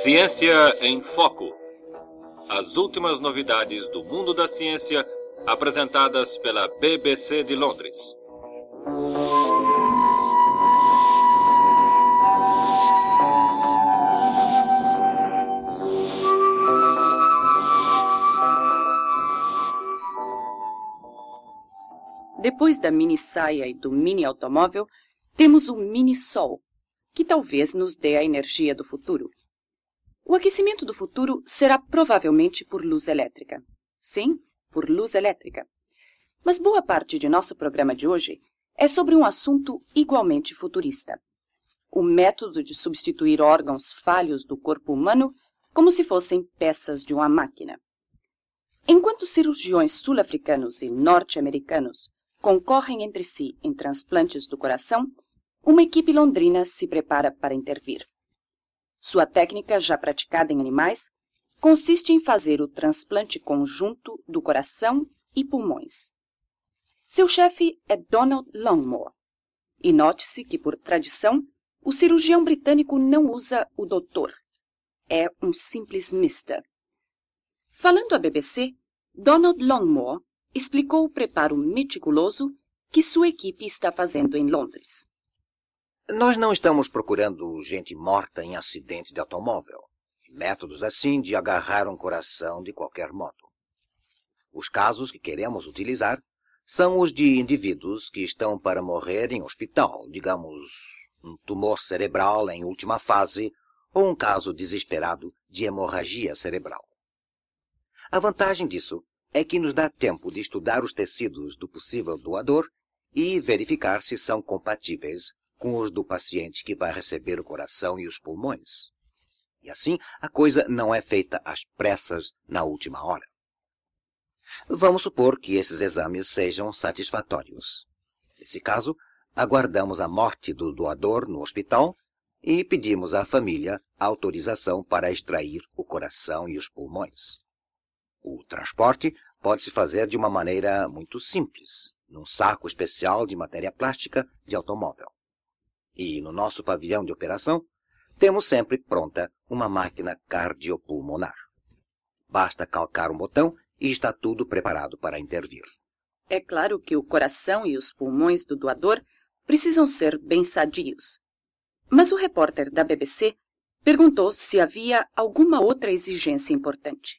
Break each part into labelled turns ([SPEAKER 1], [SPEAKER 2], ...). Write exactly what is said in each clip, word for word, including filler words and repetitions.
[SPEAKER 1] Ciência em Foco. As últimas novidades do mundo da ciência apresentadas pela B B C de Londres.
[SPEAKER 2] Depois da mini-saia e do mini-automóvel, temos o mini-sol, que talvez nos dê a energia do futuro. O aquecimento do futuro será provavelmente por luz elétrica. Sim, por luz elétrica. Mas boa parte de nosso programa de hoje é sobre um assunto igualmente futurista. O método de substituir órgãos falhos do corpo humano como se fossem peças de uma máquina. Enquanto cirurgiões sul-africanos e norte-americanos concorrem entre si em transplantes do coração, uma equipe londrina se prepara para intervir. Sua técnica, já praticada em animais, consiste em fazer o transplante conjunto do coração e pulmões. Seu chefe é Donald Longmore. E note-se que, por tradição, o cirurgião britânico não usa o doutor. É um simples mister. Falando à B B C, Donald Longmore explicou o preparo meticuloso que sua equipe está fazendo em Londres.
[SPEAKER 3] Nós não estamos procurando gente morta em acidente de automóvel. Métodos assim de agarrar um coração de qualquer modo. Os casos que queremos utilizar são os de indivíduos que estão para morrer em hospital, digamos, um tumor cerebral em última fase ou um caso desesperado de hemorragia cerebral. A vantagem disso é que nos dá tempo de estudar os tecidos do possível doador e verificar se são compatíveis com os do paciente que vai receber o coração e os pulmões. E assim, a coisa não é feita às pressas na última hora. Vamos supor que esses exames sejam satisfatórios. Nesse caso, aguardamos a morte do doador no hospital e pedimos à família autorização para extrair o coração e os pulmões. O transporte pode-se fazer de uma maneira muito simples, num saco especial de matéria plástica de automóvel. E no nosso pavilhão de operação, temos sempre pronta uma máquina cardiopulmonar. Basta calcar um botão e está tudo preparado para intervir.
[SPEAKER 2] É claro que o coração e os pulmões do doador precisam ser bem sadios. Mas o repórter da B B C perguntou se havia alguma outra exigência importante.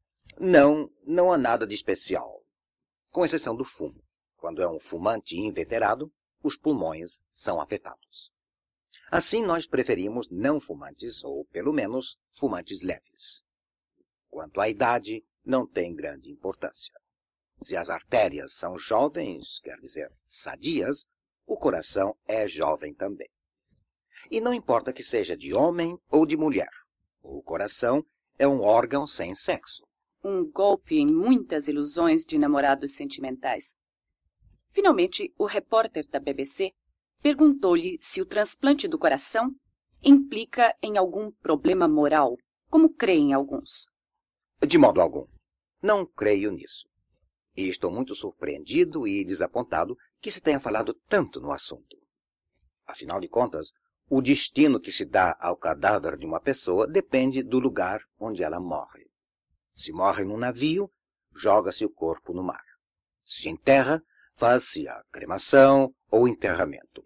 [SPEAKER 3] Não, não há nada de especial, com exceção do fumo. Quando é um fumante inveterado, os pulmões são afetados. Assim, nós preferimos não fumantes, ou pelo menos fumantes leves. Quanto à idade, não tem grande importância. Se as artérias são jovens, quer dizer, sadias, o coração é jovem também. E não importa que seja de homem ou de mulher. O coração é um órgão sem sexo.
[SPEAKER 2] Um golpe em muitas ilusões de namorados sentimentais. Finalmente, o repórter da B B C perguntou-lhe se o transplante do coração implica em algum problema moral, como creem alguns.
[SPEAKER 3] De modo algum. Não creio nisso. E estou muito surpreendido e desapontado que se tenha falado tanto no assunto. Afinal de contas, o destino que se dá ao cadáver de uma pessoa depende do lugar onde ela morre. Se morre num navio, joga-se o corpo no mar. Se enterra, faz-se a cremação ou enterramento.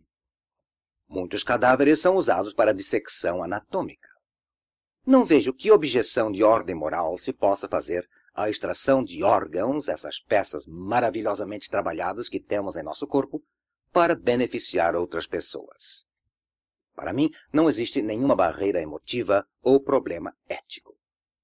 [SPEAKER 3] Muitos cadáveres são usados para dissecção anatômica. Não vejo que objeção de ordem moral se possa fazer à extração de órgãos, essas peças maravilhosamente trabalhadas que temos em nosso corpo, para beneficiar outras pessoas. Para mim, não existe nenhuma barreira emotiva ou problema ético.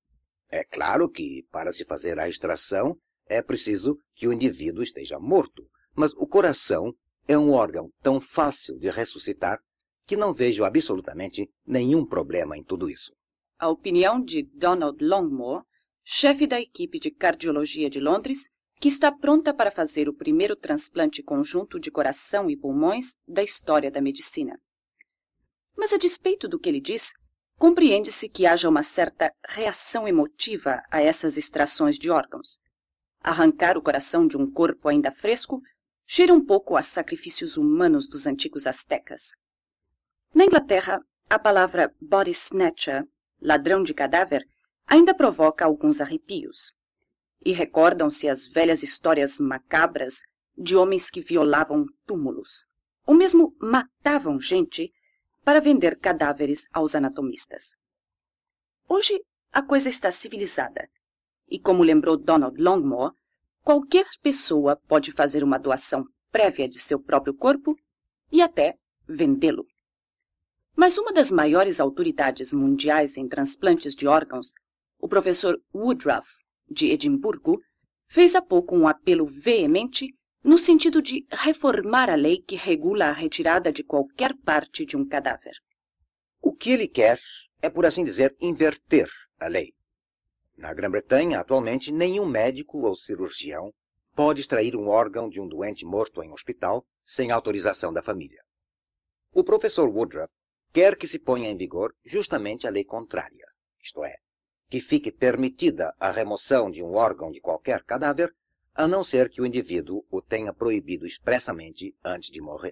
[SPEAKER 3] É claro que, para se fazer a extração, é preciso que o indivíduo esteja morto, mas o coração é um órgão tão fácil de ressuscitar que não vejo absolutamente nenhum problema em tudo isso.
[SPEAKER 2] A opinião de Donald Longmore, chefe da equipe de cardiologia de Londres, que está pronta para fazer o primeiro transplante conjunto de coração e pulmões da história da medicina. Mas, a despeito do que ele diz, compreende-se que haja uma certa reação emotiva a essas extrações de órgãos. Arrancar o coração de um corpo ainda fresco cheira um pouco a sacrifícios humanos dos antigos astecas. Na Inglaterra, a palavra body snatcher ladrão de cadáver, ainda provoca alguns arrepios. E recordam-se as velhas histórias macabras de homens que violavam túmulos, ou mesmo matavam gente para vender cadáveres aos anatomistas. Hoje a coisa está civilizada, e como lembrou Donald Longmore, qualquer pessoa pode fazer uma doação prévia de seu próprio corpo e até vendê-lo. Mas uma das maiores autoridades mundiais em transplantes de órgãos, o professor Woodruff, de Edimburgo, fez há pouco um apelo veemente no sentido de reformar a lei que regula a retirada de qualquer parte de um cadáver.
[SPEAKER 3] O que ele quer é, por assim dizer, inverter a lei. Na Grã-Bretanha, atualmente, nenhum médico ou cirurgião pode extrair um órgão de um doente morto em hospital sem autorização da família. O professor Woodruff quer que se ponha em vigor justamente a lei contrária, isto é, que fique permitida a remoção de um órgão de qualquer cadáver, a não ser que o indivíduo o tenha proibido expressamente antes de morrer.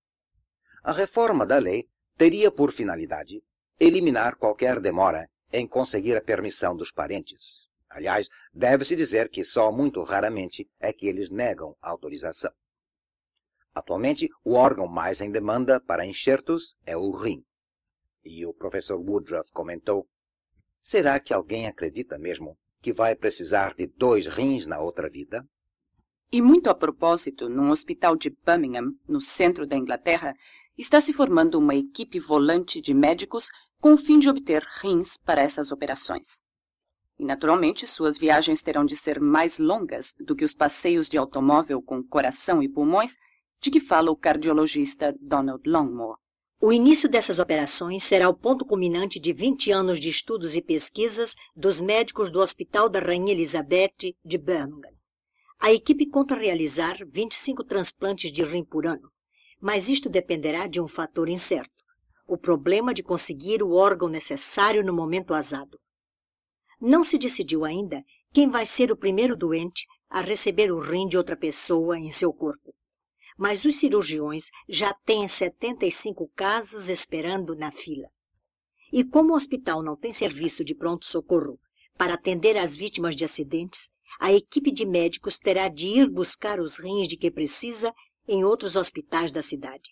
[SPEAKER 3] A reforma da lei teria por finalidade eliminar qualquer demora em conseguir a permissão dos parentes. Aliás, deve-se dizer que só muito raramente é que eles negam a autorização. Atualmente, o órgão mais em demanda para enxertos é o rim. E o professor Woodruff comentou: será que alguém acredita mesmo que vai precisar de dois rins na outra vida?
[SPEAKER 2] E muito a propósito, num hospital de Birmingham, no centro da Inglaterra, está se formando uma equipe volante de médicos com o fim de obter rins para essas operações. E, naturalmente, suas viagens terão de ser mais longas do que os passeios de automóvel com coração e pulmões de que fala o cardiologista Donald Longmore.
[SPEAKER 4] O início dessas operações será o ponto culminante de vinte anos de estudos e pesquisas dos médicos do Hospital da Rainha Elizabeth de Birmingham. A equipe conta realizar vinte e cinco transplantes de rim por ano, mas isto dependerá de um fator incerto: o problema de conseguir o órgão necessário no momento azado. Não se decidiu ainda quem vai ser o primeiro doente a receber o rim de outra pessoa em seu corpo. Mas os cirurgiões já têm setenta e cinco casos esperando na fila. E como o hospital não tem serviço de pronto-socorro para atender às vítimas de acidentes, a equipe de médicos terá de ir buscar os rins de que precisa em outros hospitais da cidade.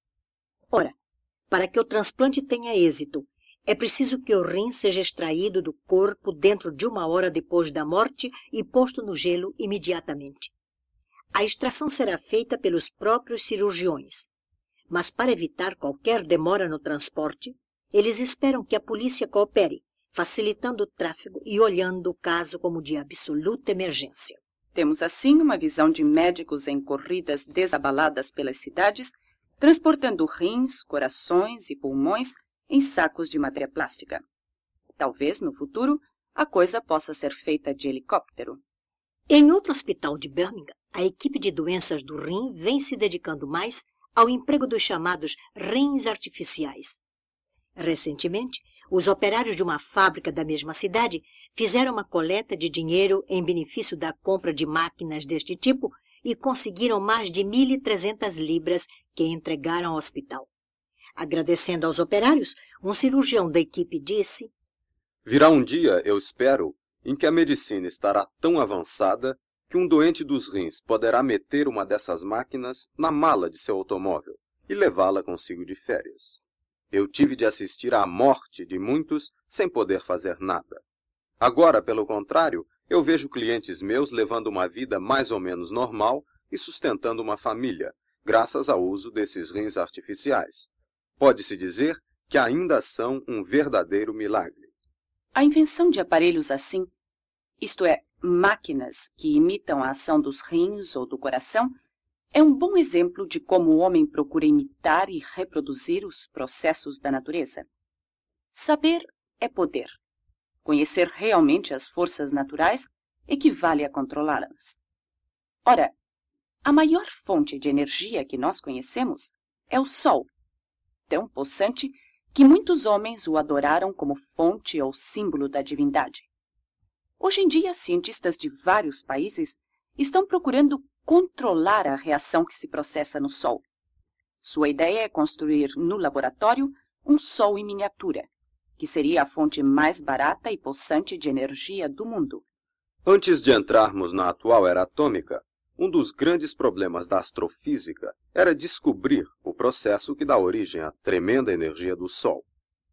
[SPEAKER 4] Ora, para que o transplante tenha êxito, é preciso que o rim seja extraído do corpo dentro de uma hora depois da morte e posto no gelo imediatamente. A extração será feita pelos próprios cirurgiões, mas para evitar qualquer demora no transporte, eles esperam que a polícia coopere, facilitando o tráfego e olhando o caso como de absoluta emergência.
[SPEAKER 2] Temos assim uma visão de médicos em corridas desabaladas pelas cidades, transportando rins, corações e pulmões em sacos de matéria plástica. Talvez, no futuro, a coisa possa ser feita de helicóptero.
[SPEAKER 4] Em outro hospital de Birmingham, a equipe de doenças do rim vem se dedicando mais ao emprego dos chamados rins artificiais. Recentemente, os operários de uma fábrica da mesma cidade fizeram uma coleta de dinheiro em benefício da compra de máquinas deste tipo e conseguiram mais de mil e trezentas libras que entregaram ao hospital. Agradecendo aos operários, um cirurgião da equipe disse:
[SPEAKER 5] virá um dia, eu espero, em que a medicina estará tão avançada que um doente dos rins poderá meter uma dessas máquinas na mala de seu automóvel e levá-la consigo de férias. Eu tive de assistir à morte de muitos sem poder fazer nada. Agora, pelo contrário, eu vejo clientes meus levando uma vida mais ou menos normal e sustentando uma família, graças ao uso desses rins artificiais. Pode-se dizer que ainda são um verdadeiro milagre.
[SPEAKER 2] A invenção de aparelhos assim, isto é, máquinas que imitam a ação dos rins ou do coração, é um bom exemplo de como o homem procura imitar e reproduzir os processos da natureza. Saber é poder. Conhecer realmente as forças naturais equivale a controlá-las. Ora, a maior fonte de energia que nós conhecemos é o Sol, tão possante que muitos homens o adoraram como fonte ou símbolo da divindade. Hoje em dia, cientistas de vários países estão procurando controlar a reação que se processa no Sol. Sua ideia é construir no laboratório um Sol em miniatura, que seria a fonte mais barata e possante de energia do mundo.
[SPEAKER 5] Antes de entrarmos na atual era atômica, um dos grandes problemas da astrofísica era descobrir o processo que dá origem à tremenda energia do Sol.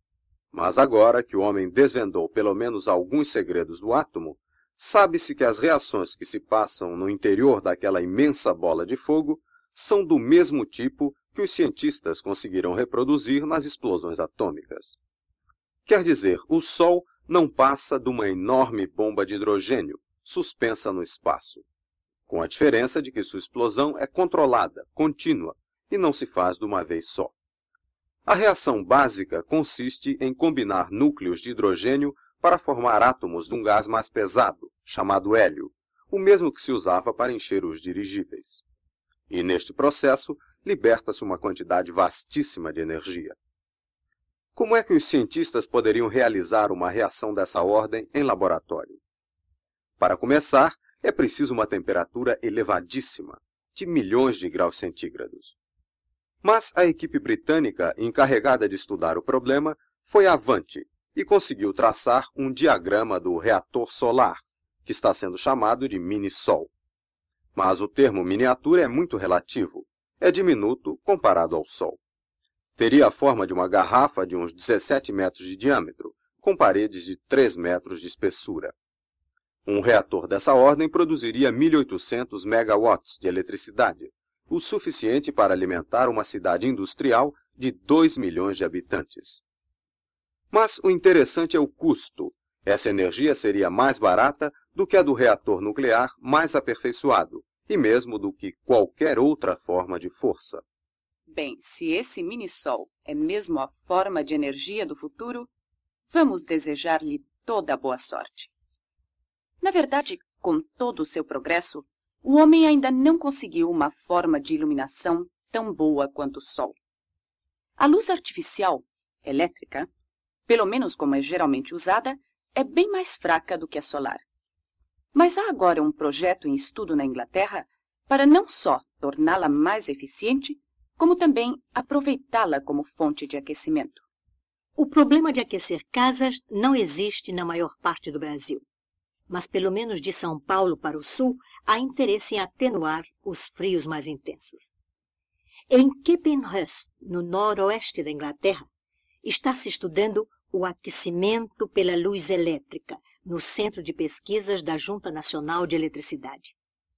[SPEAKER 5] Mas agora que o homem desvendou pelo menos alguns segredos do átomo, sabe-se que as reações que se passam no interior daquela imensa bola de fogo são do mesmo tipo que os cientistas conseguiram reproduzir nas explosões atômicas. Quer dizer, o Sol não passa de uma enorme bomba de hidrogênio suspensa no espaço, com a diferença de que sua explosão é controlada, contínua, e não se faz de uma vez só. A reação básica consiste em combinar núcleos de hidrogênio para formar átomos de um gás mais pesado, chamado hélio, o mesmo que se usava para encher os dirigíveis. E neste processo, liberta-se uma quantidade vastíssima de energia. Como é que os cientistas poderiam realizar uma reação dessa ordem em laboratório? Para começar, é preciso uma temperatura elevadíssima, de milhões de graus centígrados. Mas a equipe britânica, encarregada de estudar o problema, foi avante e conseguiu traçar um diagrama do reator solar, que está sendo chamado de mini-sol. Mas o termo miniatura é muito relativo, é diminuto comparado ao Sol. Teria a forma de uma garrafa de uns dezessete metros de diâmetro, com paredes de três metros de espessura. Um reator dessa ordem produziria mil e oitocentos megawatts de eletricidade, o suficiente para alimentar uma cidade industrial de dois milhões de habitantes. Mas o interessante é o custo. Essa energia seria mais barata do que a do reator nuclear mais aperfeiçoado, e mesmo do que qualquer outra forma de força.
[SPEAKER 2] Bem, se esse mini-sol é mesmo a forma de energia do futuro, vamos desejar-lhe toda a boa sorte. Na verdade, com todo o seu progresso, o homem ainda não conseguiu uma forma de iluminação tão boa quanto o Sol. A luz artificial, elétrica, pelo menos como é geralmente usada, é bem mais fraca do que a solar. Mas há agora um projeto em estudo na Inglaterra para não só torná-la mais eficiente, como também aproveitá-la como fonte de aquecimento.
[SPEAKER 4] O problema de aquecer casas não existe na maior parte do Brasil, mas pelo menos de São Paulo para o sul há interesse em atenuar os frios mais intensos. Em Capenhurst, no noroeste da Inglaterra, está se estudando o aquecimento pela luz elétrica, no Centro de Pesquisas da Junta Nacional de Eletricidade.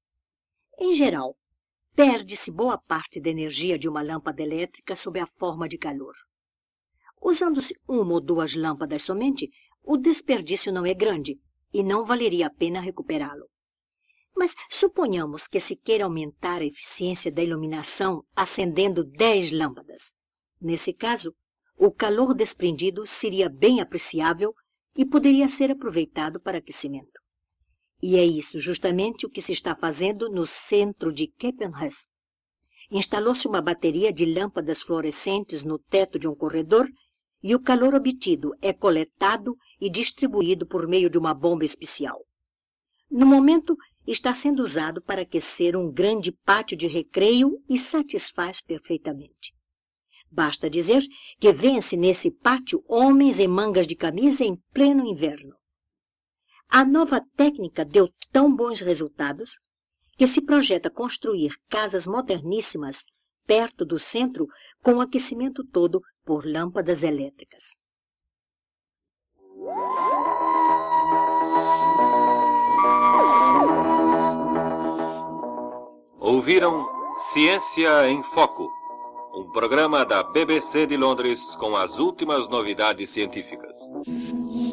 [SPEAKER 4] Em geral, perde-se boa parte da energia de uma lâmpada elétrica sob a forma de calor. Usando-se uma ou duas lâmpadas somente, o desperdício não é grande e não valeria a pena recuperá-lo. Mas suponhamos que se queira aumentar a eficiência da iluminação acendendo dez lâmpadas. Nesse caso, o calor desprendido seria bem apreciável e poderia ser aproveitado para aquecimento. E é isso justamente o que se está fazendo no centro de Capenhurst. Instalou-se uma bateria de lâmpadas fluorescentes no teto de um corredor e o calor obtido é coletado e distribuído por meio de uma bomba especial. No momento, está sendo usado para aquecer um grande pátio de recreio e satisfaz perfeitamente. Basta dizer que vêem-se nesse pátio homens em mangas de camisa em pleno inverno. A nova técnica deu tão bons resultados que se projeta construir casas moderníssimas perto do centro com o aquecimento todo por lâmpadas elétricas.
[SPEAKER 1] Ouviram Ciência em Foco, um programa da B B C de Londres com as últimas novidades científicas.